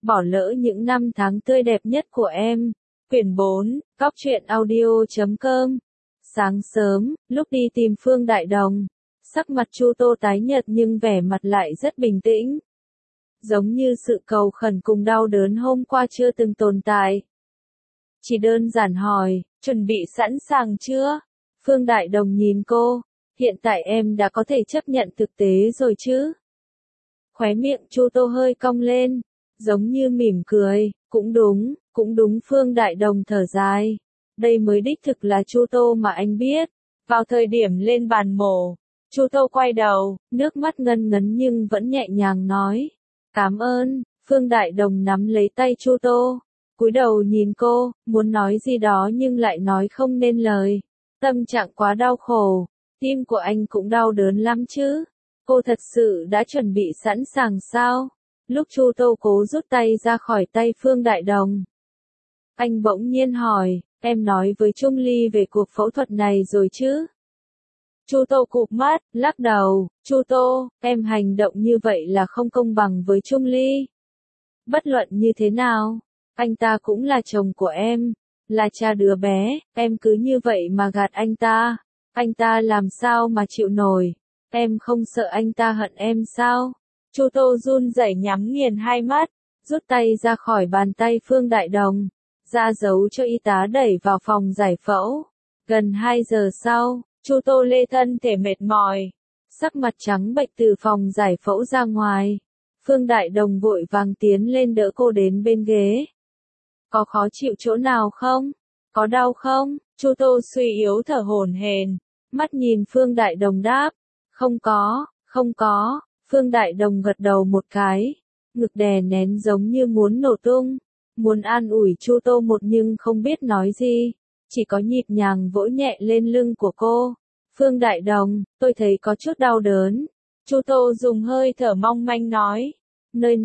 bỏ lỡ những năm tháng tươi đẹp nhất của em. Quyển 4, Cóc truyện audio.com. Sáng sớm, lúc đi tìm Phương Đại Đồng, sắc mặt Chu Tô tái nhợt nhưng vẻ mặt lại rất bình tĩnh. Giống như sự cầu khẩn cùng đau đớn hôm qua chưa từng tồn tại. Chỉ đơn giản hỏi, chuẩn bị sẵn sàng chưa? Phương Đại Đồng nhìn cô, hiện tại em đã có thể chấp nhận thực tế rồi chứ? Khóe miệng Chu Tô hơi cong lên, giống như mỉm cười, cũng đúng Phương Đại Đồng thở dài. Đây mới đích thực là Chu Tô mà anh biết. Vào thời điểm lên bàn mổ, Chu Tô quay đầu, nước mắt ngân ngấn nhưng vẫn nhẹ nhàng nói. Cảm ơn. Phương Đại Đồng nắm lấy tay Chu Tô, cúi đầu nhìn cô, muốn nói gì đó nhưng lại nói không nên lời. Tâm trạng quá đau khổ, tim của anh cũng đau đớn lắm chứ. Cô thật sự đã chuẩn bị sẵn sàng sao? Lúc Chu Tô cố rút tay ra khỏi tay Phương Đại Đồng, anh bỗng nhiên hỏi, em nói với Trung Ly về cuộc phẫu thuật này rồi chứ? Chu Tô cụp mắt, lắc đầu, Chu Tô, em hành động như vậy là không công bằng với Trung Ly. Bất luận như thế nào, anh ta cũng là chồng của em, là cha đứa bé, em cứ như vậy mà gạt anh ta làm sao mà chịu nổi, em không sợ anh ta hận em sao? Chu Tô run rẩy nhắm nghiền hai mắt, rút tay ra khỏi bàn tay Phương Đại Đồng, ra dấu cho y tá đẩy vào phòng giải phẫu. Gần 2 giờ sau, Chu Tô lê thân thể mệt mỏi, sắc mặt trắng bệch từ phòng giải phẫu ra ngoài. Phương Đại Đồng vội vàng tiến lên đỡ cô đến bên ghế. Có khó chịu chỗ nào không? Có đau không? Chu Tô suy yếu thở hổn hển, mắt nhìn Phương Đại Đồng đáp. Không có. Phương Đại Đồng gật đầu một cái, ngực đè nén giống như muốn nổ tung, muốn an ủi Chu Tô nhưng không biết nói gì, chỉ có nhịp nhàng vỗ nhẹ lên lưng của cô. Phương Đại Đồng, tôi thấy có chút đau đớn. Chu Tô dùng hơi thở mong manh nói. Nơi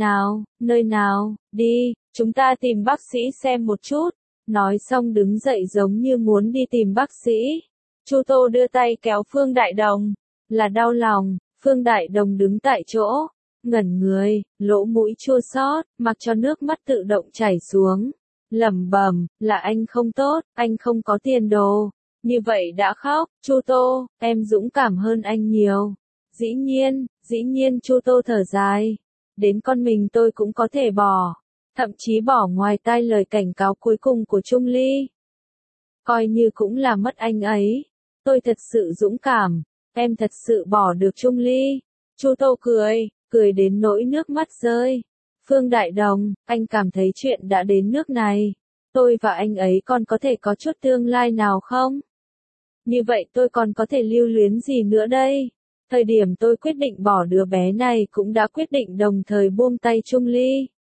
nào, đi, chúng ta tìm bác sĩ xem một chút. Nói xong đứng dậy giống như muốn đi tìm bác sĩ. Chu Tô đưa tay kéo Phương Đại Đồng, là đau lòng. Phương Đại Đồng đứng tại chỗ, ngẩn người, lỗ mũi chua xót, mặc cho nước mắt tự động chảy xuống. Lẩm bẩm, là anh không tốt, anh không có tiền đồ. Như vậy đã khóc, Chu Tô, em dũng cảm hơn anh nhiều. Dĩ nhiên Chu Tô thở dài. Đến con mình tôi cũng có thể bỏ. Thậm chí bỏ ngoài tai lời cảnh cáo cuối cùng của Trung Ly. Coi như cũng là mất anh ấy. Tôi thật sự dũng cảm. Em thật sự bỏ được Trung Ly. Chu Tô cười đến nỗi nước mắt rơi. Phương Đại Đồng, anh cảm thấy chuyện đã đến nước này. Tôi và anh ấy còn có thể có chút tương lai nào không? Như vậy tôi còn có thể lưu luyến gì nữa đây? Thời điểm tôi quyết định bỏ đứa bé này cũng đã quyết định đồng thời buông tay Trung Ly.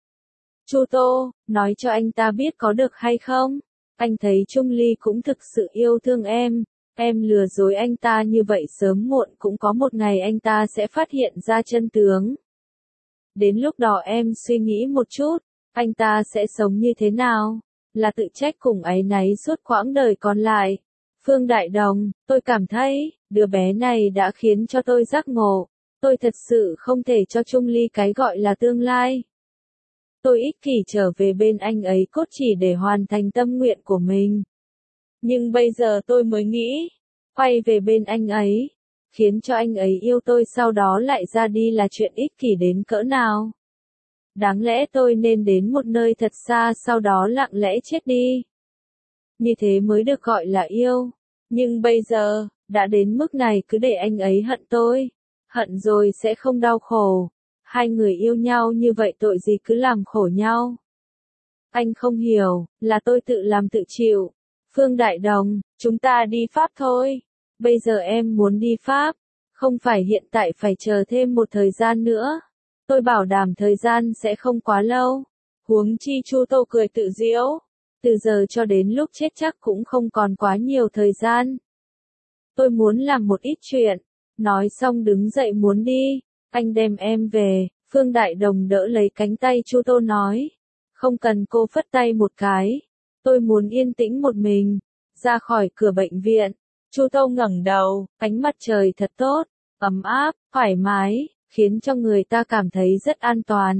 Chu Tô, nói cho anh ta biết có được hay không? Anh thấy Trung Ly cũng thực sự yêu thương em lừa dối anh ta như vậy sớm muộn cũng có một ngày anh ta sẽ phát hiện ra chân tướng. Đến lúc đó em suy nghĩ một chút, anh ta sẽ sống như thế nào? Là tự trách cùng áy náy suốt quãng đời còn lại. Phương Đại Đồng, tôi cảm thấy, đứa bé này đã khiến cho tôi giác ngộ. Tôi thật sự không thể cho Trung Ly cái gọi là tương lai. Tôi ích kỷ trở về bên anh ấy cốt chỉ để hoàn thành tâm nguyện của mình. Nhưng bây giờ tôi mới nghĩ, quay về bên anh ấy, khiến cho anh ấy yêu tôi sau đó lại ra đi là chuyện ích kỷ đến cỡ nào. Đáng lẽ tôi nên đến một nơi thật xa sau đó lặng lẽ chết đi. Như thế mới được gọi là yêu. Nhưng bây giờ, đã đến mức này cứ để anh ấy hận tôi. Hận rồi sẽ không đau khổ. Hai người yêu nhau như vậy tội gì cứ làm khổ nhau. Anh không hiểu, là tôi tự làm tự chịu. Phương Đại Đồng, chúng ta đi Pháp thôi. Bây giờ em muốn đi Pháp. Không phải hiện tại phải chờ thêm một thời gian nữa. Tôi bảo đảm thời gian sẽ không quá lâu. Huống chi Chu Tô cười tự giễu. Từ giờ cho đến lúc chết chắc cũng không còn quá nhiều thời gian. Tôi muốn làm một ít chuyện. Nói xong đứng dậy muốn đi. Anh đem em về. Phương Đại Đồng đỡ lấy cánh tay Chu Tô nói. Không cần, cô phất tay một cái. Tôi muốn yên tĩnh một mình. Ra khỏi cửa bệnh viện. Chu Tô ngẩng đầu, ánh mặt trời thật tốt, ấm áp, thoải mái, khiến cho người ta cảm thấy rất an toàn.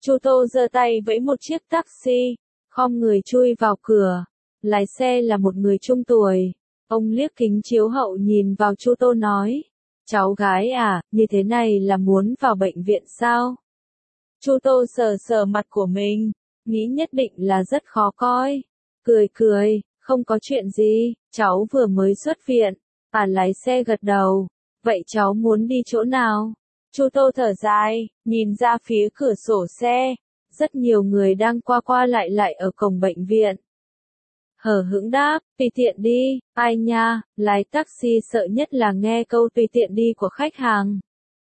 Chu Tô giơ tay vẫy một chiếc taxi, khom người chui vào cửa. Lái xe là một người trung tuổi. Ông liếc kính chiếu hậu nhìn vào Chu Tô nói, cháu gái à, như thế này là muốn vào bệnh viện sao? Chu Tô sờ sờ mặt của mình, nghĩ nhất định là rất khó coi. Cười cười, không có chuyện gì, cháu vừa mới xuất viện. Lái xe gật đầu, vậy cháu muốn đi chỗ nào? Chu Tô thở dài, nhìn ra phía cửa sổ xe, rất nhiều người đang qua qua lại lại ở cổng bệnh viện. Hở hững đáp, tùy tiện đi, ai nha, lái taxi sợ nhất là nghe câu tùy tiện đi của khách hàng.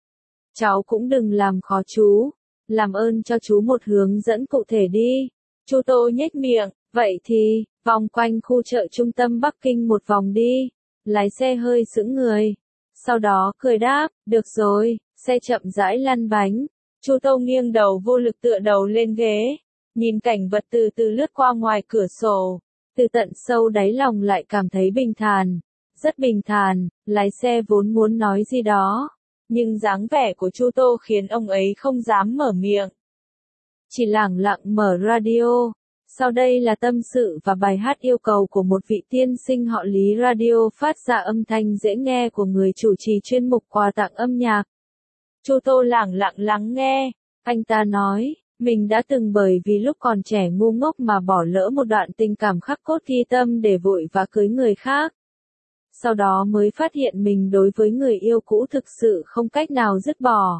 Cháu cũng đừng làm khó chú, làm ơn cho chú một hướng dẫn cụ thể đi. Chu Tô nhếch miệng, vậy thì, vòng quanh khu chợ trung tâm Bắc Kinh một vòng đi. Lái xe hơi sững người. Sau đó cười đáp, được rồi, xe chậm rãi lăn bánh. Chu Tô nghiêng đầu vô lực tựa đầu lên ghế, nhìn cảnh vật từ từ lướt qua ngoài cửa sổ. Từ tận sâu đáy lòng lại cảm thấy bình thản. Rất bình thản, lái xe vốn muốn nói gì đó. Nhưng dáng vẻ của Chu Tô khiến ông ấy không dám mở miệng. Chỉ lẳng lặng mở radio. Sau đây là tâm sự và bài hát yêu cầu của một vị tiên sinh họ Lý, radio phát ra âm thanh dễ nghe của người chủ trì chuyên mục quà tặng âm nhạc. Chu Tô lẳng lặng lắng nghe. Anh ta nói, mình đã từng bởi vì lúc còn trẻ ngu ngốc mà bỏ lỡ một đoạn tình cảm khắc cốt ghi tâm để vội vã cưới người khác. Sau đó mới phát hiện mình đối với người yêu cũ thực sự không cách nào dứt bỏ.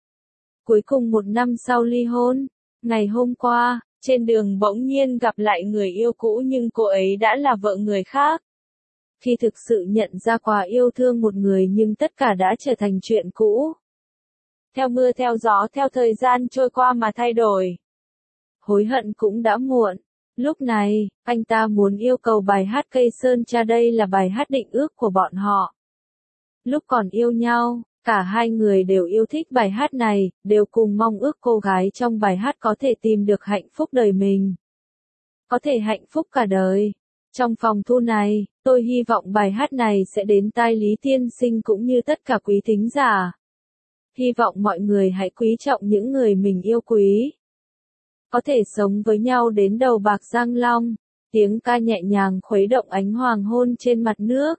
Cuối cùng một năm sau ly hôn, ngày hôm qua, trên đường bỗng nhiên gặp lại người yêu cũ nhưng cô ấy đã là vợ người khác. Khi thực sự nhận ra quá yêu thương một người nhưng tất cả đã trở thành chuyện cũ. Theo mưa theo gió theo thời gian trôi qua mà thay đổi. Hối hận cũng đã muộn. Lúc này, anh ta muốn yêu cầu bài hát Cây Sơn Cha, đây là bài hát định ước của bọn họ. Lúc còn yêu nhau, cả hai người đều yêu thích bài hát này, đều cùng mong ước cô gái trong bài hát có thể tìm được hạnh phúc đời mình. Có thể hạnh phúc cả đời. Trong phòng thu này, tôi hy vọng bài hát này sẽ đến tai Lý tiên sinh cũng như tất cả quý thính giả. Hy vọng mọi người hãy quý trọng những người mình yêu quý. Có thể sống với nhau đến đầu bạc răng long. Tiếng ca nhẹ nhàng khuấy động ánh hoàng hôn trên mặt nước.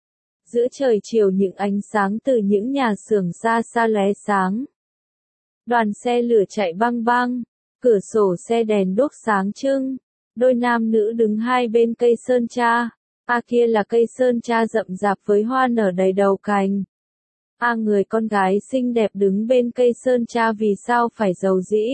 Giữa trời chiều những ánh sáng từ những nhà xưởng xa xa lóe sáng. Đoàn xe lửa chạy băng băng. Cửa sổ xe đèn đuốc sáng trưng. Đôi nam nữ đứng hai bên cây sơn cha. Kia là cây sơn cha rậm rạp với hoa nở đầy đầu cành. Người con gái xinh đẹp đứng bên cây sơn cha vì sao phải giàu dĩ.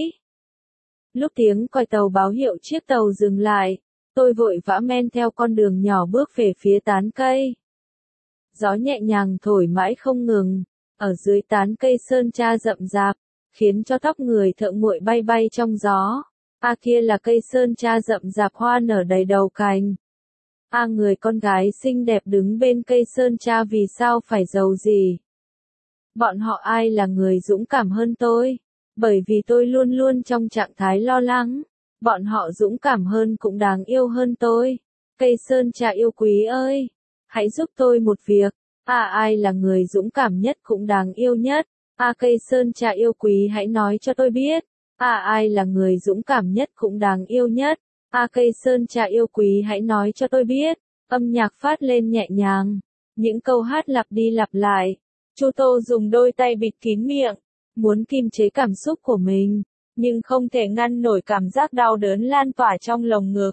Lúc tiếng còi tàu báo hiệu chiếc tàu dừng lại, tôi vội vã men theo con đường nhỏ bước về phía tán cây. Gió nhẹ nhàng thổi mãi không ngừng, ở dưới tán cây sơn cha rậm rạp, khiến cho tóc người thợ nguội bay bay trong gió. Kia là cây sơn cha rậm rạp hoa nở đầy đầu cành. Người con gái xinh đẹp đứng bên cây sơn cha vì sao phải giàu gì. Bọn họ ai là người dũng cảm hơn tôi? Bởi vì tôi luôn luôn trong trạng thái lo lắng. Bọn họ dũng cảm hơn cũng đáng yêu hơn tôi. Cây sơn cha yêu quý ơi! Hãy giúp tôi một việc. Ai là người dũng cảm nhất cũng đáng yêu nhất? Cây sơn cha yêu quý hãy nói cho tôi biết. Ai là người dũng cảm nhất cũng đáng yêu nhất? Cây sơn cha yêu quý hãy nói cho tôi biết. Âm nhạc phát lên nhẹ nhàng. Những câu hát lặp đi lặp lại. Chu Tô dùng đôi tay bịt kín miệng. Muốn kiềm chế cảm xúc của mình. Nhưng không thể ngăn nổi cảm giác đau đớn lan tỏa trong lồng ngực.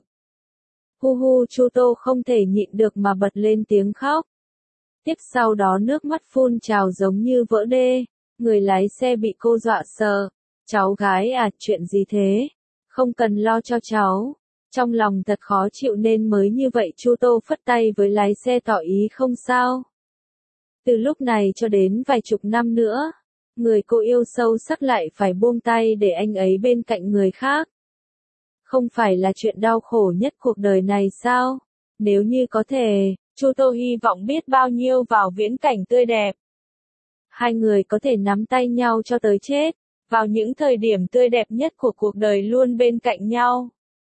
Hu hu, Chu Tô không thể nhịn được mà bật lên tiếng khóc. Tiếp sau đó nước mắt phun trào giống như vỡ đê. Người lái xe bị cô dọa sợ. Cháu gái chuyện gì thế? Không cần lo cho cháu. Trong lòng thật khó chịu nên mới như vậy. Chu Tô phất tay với lái xe tỏ ý không sao. Từ lúc này cho đến vài chục năm nữa, người cô yêu sâu sắc lại phải buông tay để anh ấy bên cạnh người khác. Không phải là chuyện đau khổ nhất cuộc đời này sao? Nếu như có thể, Chu Tô hy vọng biết bao nhiêu vào viễn cảnh tươi đẹp. Hai người có thể nắm tay nhau cho tới chết, vào những thời điểm tươi đẹp nhất của cuộc đời luôn bên cạnh nhau.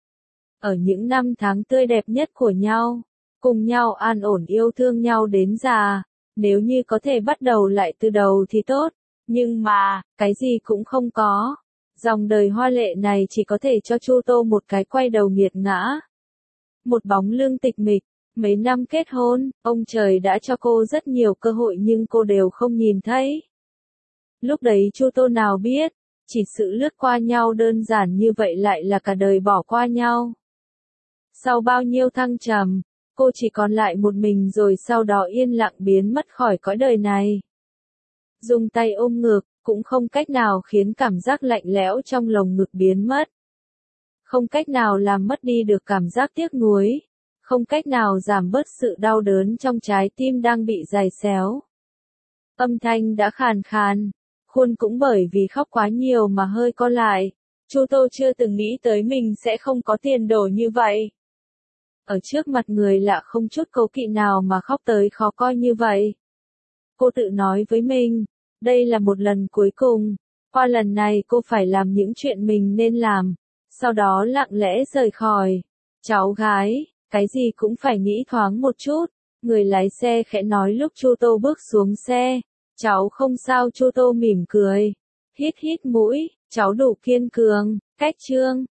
Ở những năm tháng tươi đẹp nhất của nhau, cùng nhau an ổn yêu thương nhau đến già. Nếu như có thể bắt đầu lại từ đầu thì tốt, nhưng mà, cái gì cũng không có. Dòng đời hoa lệ này chỉ có thể cho Chu Tô một cái quay đầu nghiệt ngã. Một bóng lưng tịch mịch, mấy năm kết hôn, ông trời đã cho cô rất nhiều cơ hội nhưng cô đều không nhìn thấy. Lúc đấy Chu Tô nào biết, chỉ sự lướt qua nhau đơn giản như vậy lại là cả đời bỏ qua nhau. Sau bao nhiêu thăng trầm, cô chỉ còn lại một mình rồi sau đó yên lặng biến mất khỏi cõi đời này. Dùng tay ôm ngực, cũng không cách nào khiến cảm giác lạnh lẽo trong lồng ngực biến mất. Không cách nào làm mất đi được cảm giác tiếc nuối, không cách nào giảm bớt sự đau đớn trong trái tim đang bị giày xéo. Âm thanh đã khàn khàn, khuôn cũng bởi vì khóc quá nhiều mà hơi co lại. Chu Tô chưa từng nghĩ tới mình sẽ không có tiền đồ như vậy. Ở trước mặt người lạ không chút cố kỵ nào mà khóc tới khó coi như vậy. Cô tự nói với mình, đây là một lần cuối cùng, qua lần này cô phải làm những chuyện mình nên làm, sau đó lặng lẽ rời khỏi. Cháu gái, cái gì cũng phải nghĩ thoáng một chút, người lái xe khẽ nói lúc Chu Tô bước xuống xe. Cháu không sao. Chu Tô mỉm cười, hít hít mũi, cháu đủ kiên cường. Cách chương